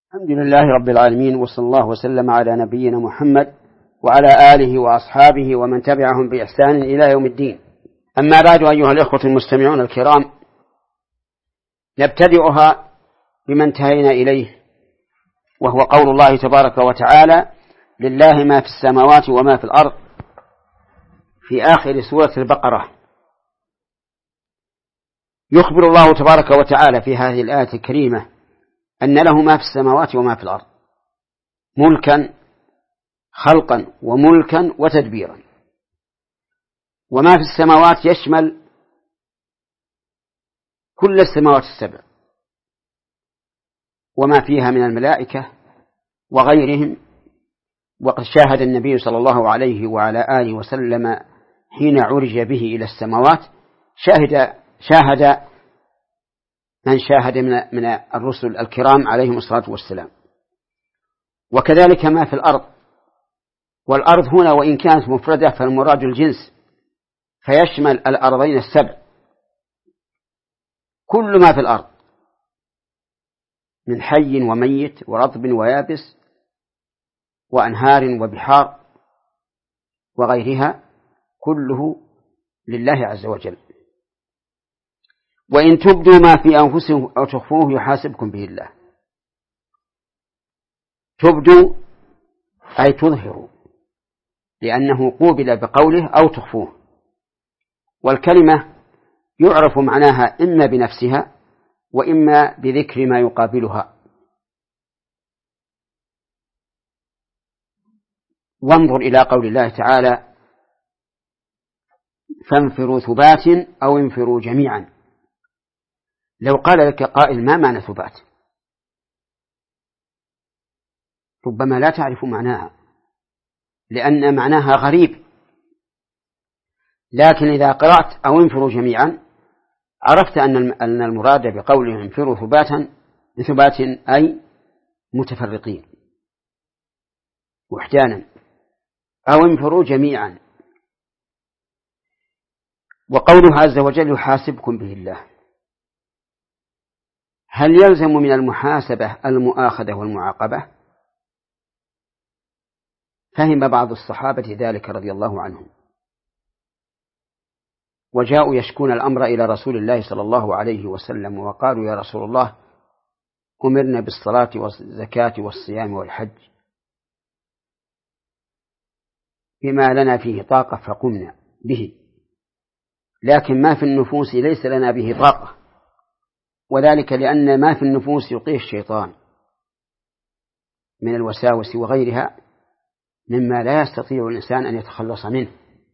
الحمد لله رب العالمين، وصلى الله وسلم على نبينا محمد وعلى آله وأصحابه ومن تبعهم بإحسان إلى يوم الدين. أما بعد، أيها الإخوة المستمعون الكرام، نبتدئها بما انتهينا إليه، وهو قول الله تبارك وتعالى: لله ما في السماوات وما في الأرض، في آخر سورة البقرة. يخبر الله تبارك وتعالى في هذه الآية الكريمة أن له ما في السماوات وما في الأرض، ملكا خلقا وملكا وتدبيرا. وما في السماوات يشمل كل السماوات السبع وما فيها من الملائكة وغيرهم. وقد شاهد النبي صلى الله عليه وعلى آله وسلم حين عرج به إلى السماوات، شاهد من شاهد من الرسل الكرام عليهم الصلاة والسلام. وكذلك ما في الأرض، والأرض هنا وإن كانت مفردة فالمراد الجنس، فيشمل الأرضين السبع، كل ما في الأرض من حي وميت ورطب ويابس وأنهار وبحار وغيرها، كله لله عز وجل. وإن تبدوا ما في أنفسكم أو تخفوه يحاسبكم به الله. تبدوا أي تظهروا، لأنه قوبل بقوله أو تخفوه، والكلمة يعرف معناها إما بنفسها وإما بذكر ما يقابلها. وانظر إلى قول الله تعالى: فانفروا ثبات أو انفروا جميعا. لو قال لك قائل: ما معنى ثبات؟ ربما لا تعرف معناها لأن معناها غريب، لكن إذا قرأت أو انفروا جميعا عرفت أن المراد بقوله انفروا ثبات أي متفرقين وحدانا، أو انفروا جميعا. وقوله عز وجل: يحاسبكم به الله، هل يلزم من المحاسبة المؤاخذة والمعاقبة؟ فهم بعض الصحابة ذلك رضي الله عنهم، وجاءوا يشكون الأمر إلى رسول الله صلى الله عليه وسلم، وقالوا: يا رسول الله، أمرنا بالصلاة والزكاة والصيام والحج بما لنا فيه طاقة فقمنا به، لكن ما في النفوس ليس لنا به طاقة، وذلك لأن ما في النفوس يلقيه الشيطان من الوساوس وغيرها مما لا يستطيع الإنسان أن يتخلص منه.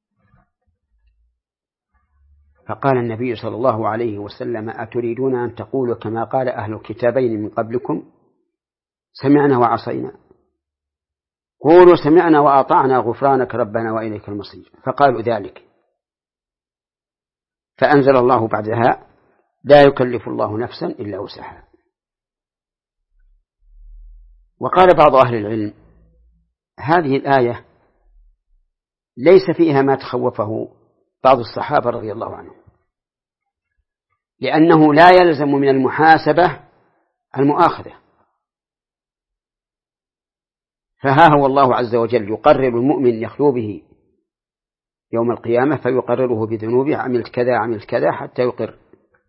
فقال النبي صلى الله عليه وسلم: أتريدون أن تقولوا كما قال أهل الكتابين من قبلكم: سمعنا وعصينا؟ قولوا سمعنا وأطعنا غفرانك ربنا وإليك المصير. فقالوا ذلك، فأنزل الله بعدها: لا يكلف الله نفسا إلا وسعها. وقال بعض أهل العلم: هذه الآية ليس فيها ما تخوفه بعض الصحابة رضي الله عنهم، لأنه لا يلزم من المحاسبة المؤاخذة. فها هو الله عز وجل يقرر المؤمن يخلو به يوم القيامة، فيقرره بذنوبه: عملت كذا عملت كذا، حتى يقر،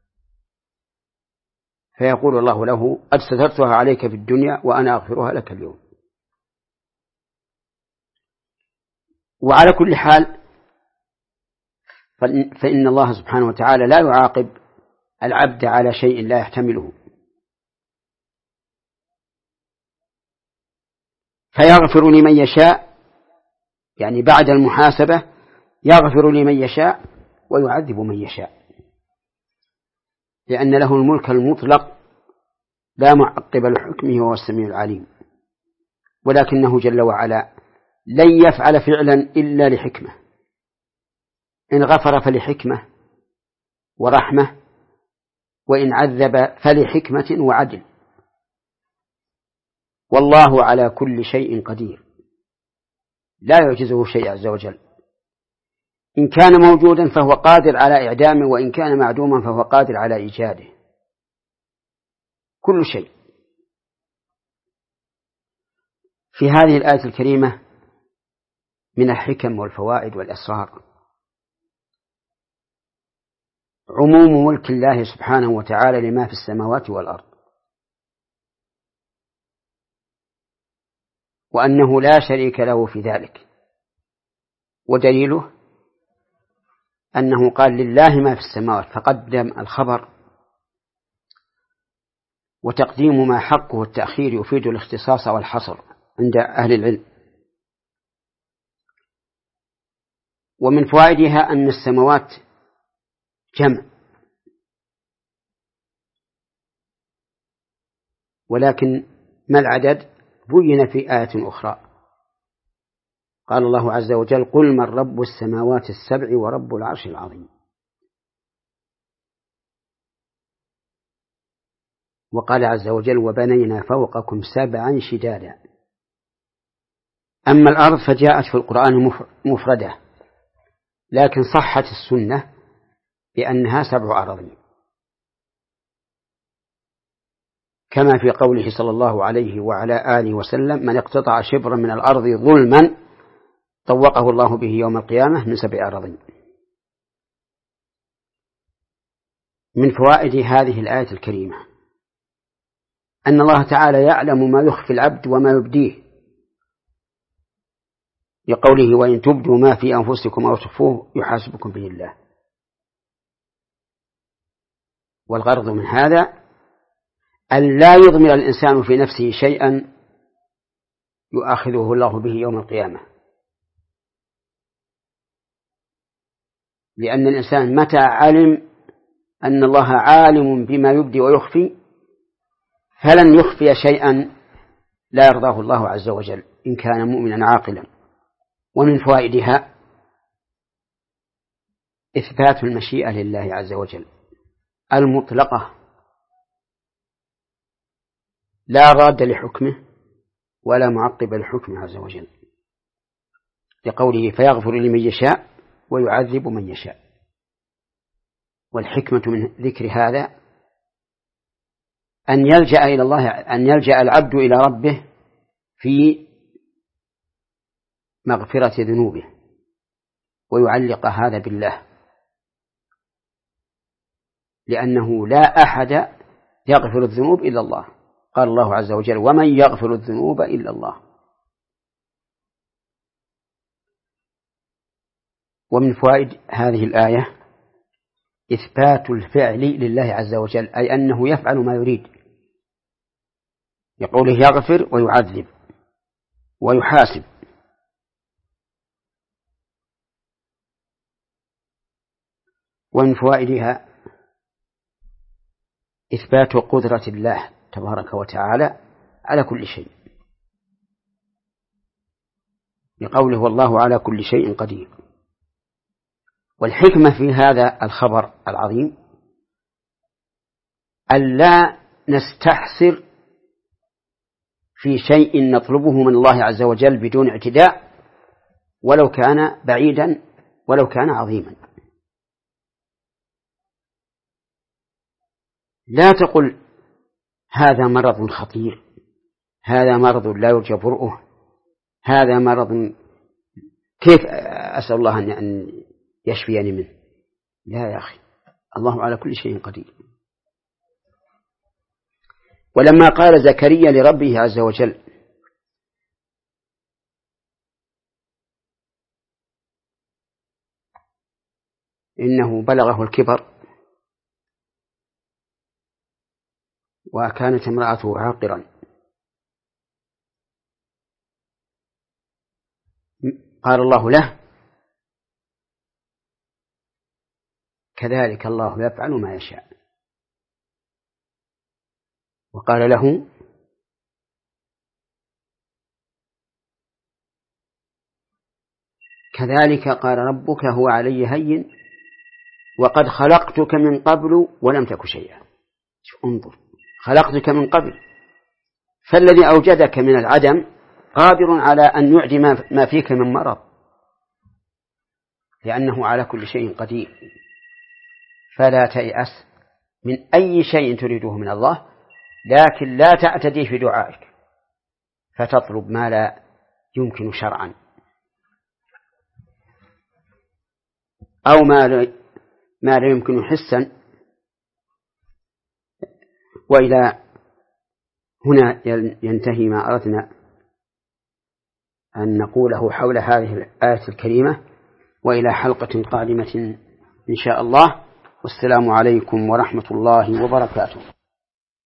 فيقول الله له: قد سترتها عليك في الدنيا وأنا أغفرها لك اليوم. وعلى كل حال فإن الله سبحانه وتعالى لا يعاقب العبد على شيء لا يحتمله، فيغفر لمن يشاء، يعني بعد المحاسبة يغفر لمن يشاء ويعذب من يشاء، لأن له الملك المطلق لا معقب لحكمه وهو السميع العليم. ولكنه جل وعلا لن يفعل فعلا إلا لحكمة، إن غفر فلحكمة ورحمة، وإن عذب فلحكمة وعدل، والله على كل شيء قدير، لا يعجزه شيء عز وجل. إن كان موجودا فهو قادر على إعدامه، وإن كان معدوما فهو قادر على إيجاده، كل شيء. في هذه الآية الكريمة من الحكم والفوائد والأسرار عموم ملك الله سبحانه وتعالى لما في السماوات والأرض، وأنه لا شريك له في ذلك، ودليله أنه قال لله ما في السماوات فقدم الخبر، وتقديم ما حقه التأخير يفيد الاختصاص والحصر عند أهل العلم. ومن فوائدها أن السماوات جمع، ولكن ما العدد بين في آية أخرى. قال الله عز وجل: قل من رب السماوات السبع ورب العرش العظيم. وقال عز وجل: وبنينا فوقكم سبعا شدادا. أما الأرض فجاءت في القرآن مفردة، لكن صحت السنة بأنها سبع أراضين، كما في قوله صلى الله عليه وعلى آله وسلم: من اقتطع شبرا من الأرض ظلما طوقه الله به يوم القيامة من سبع أراضين. من فوائد هذه الآية الكريمة أن الله تعالى يعلم ما يخفي العبد وما يبديه، لقوله: وإن تبدوا ما في أنفسكم أو تخفوه يحاسبكم به الله. والغرض من هذا أن لا يضمر الإنسان في نفسه شيئا يؤاخذه الله به يوم القيامة، لأن الإنسان متى علم أن الله عالم بما يبدي ويخفي فلن يخفي شيئا لا يرضاه الله عز وجل إن كان مؤمنا عاقلا. ومن فوائدها إثبات المشيئة لله عز وجل المطلقة لا راد لحكمه ولا معقب لحكمه عز وجل، لقوله: فيغفر لمن يشاء ويعذب من يشاء. والحكمة من ذكر هذا أن يلجأ إلى الله، أن يلجأ العبد إلى ربه في مغفرة ذنوبه ويعلق هذا بالله، لأنه لا أحد يغفر الذنوب إلا الله. قال الله عز وجل: ومن يغفر الذنوب إلا الله. ومن فوائد هذه الآية إثبات الفعل لله عز وجل، أي أنه يفعل ما يريد، يقوله يغفر ويعذب ويحاسب. ومن فوائدها إثبات قدرة الله تبارك وتعالى على كل شيء، بقوله: والله على كل شيء قدير. والحكمة في هذا الخبر العظيم ألا نستحسر في شيء نطلبه من الله عز وجل بدون اعتداء، ولو كان بعيدا ولو كان عظيما. لا تقل هذا مرض خطير، هذا مرض لا يرجى برؤه، هذا مرض كيف أسأل الله أن يشفيني منه. لا يا أخي، الله على كل شيء قدير. ولما قال زكريا لربه عز وجل: إنه بلغه الكبر وكانت امرأته عاقرا، قال الله له: كذلك الله يفعل ما يشاء. وقال له: كذلك قال ربك هو علي هين وقد خلقتك من قبل ولم تك شيئا. انظر، خلقتك من قبل، فالذي أوجدك من العدم قادر على أن يعدي ما فيك من مرض، لأنه على كل شيء قدير. فلا تيأس من أي شيء تريده من الله، لكن لا تعتدي في دعائك، فتطلب ما لا يمكن شرعا، أو ما لا يمكن حسا. وإلى هنا ينتهي ما أردنا أن نقوله حول هذه الآية الكريمة، وإلى حلقة قادمة إن شاء الله، والسلام عليكم ورحمة الله وبركاته.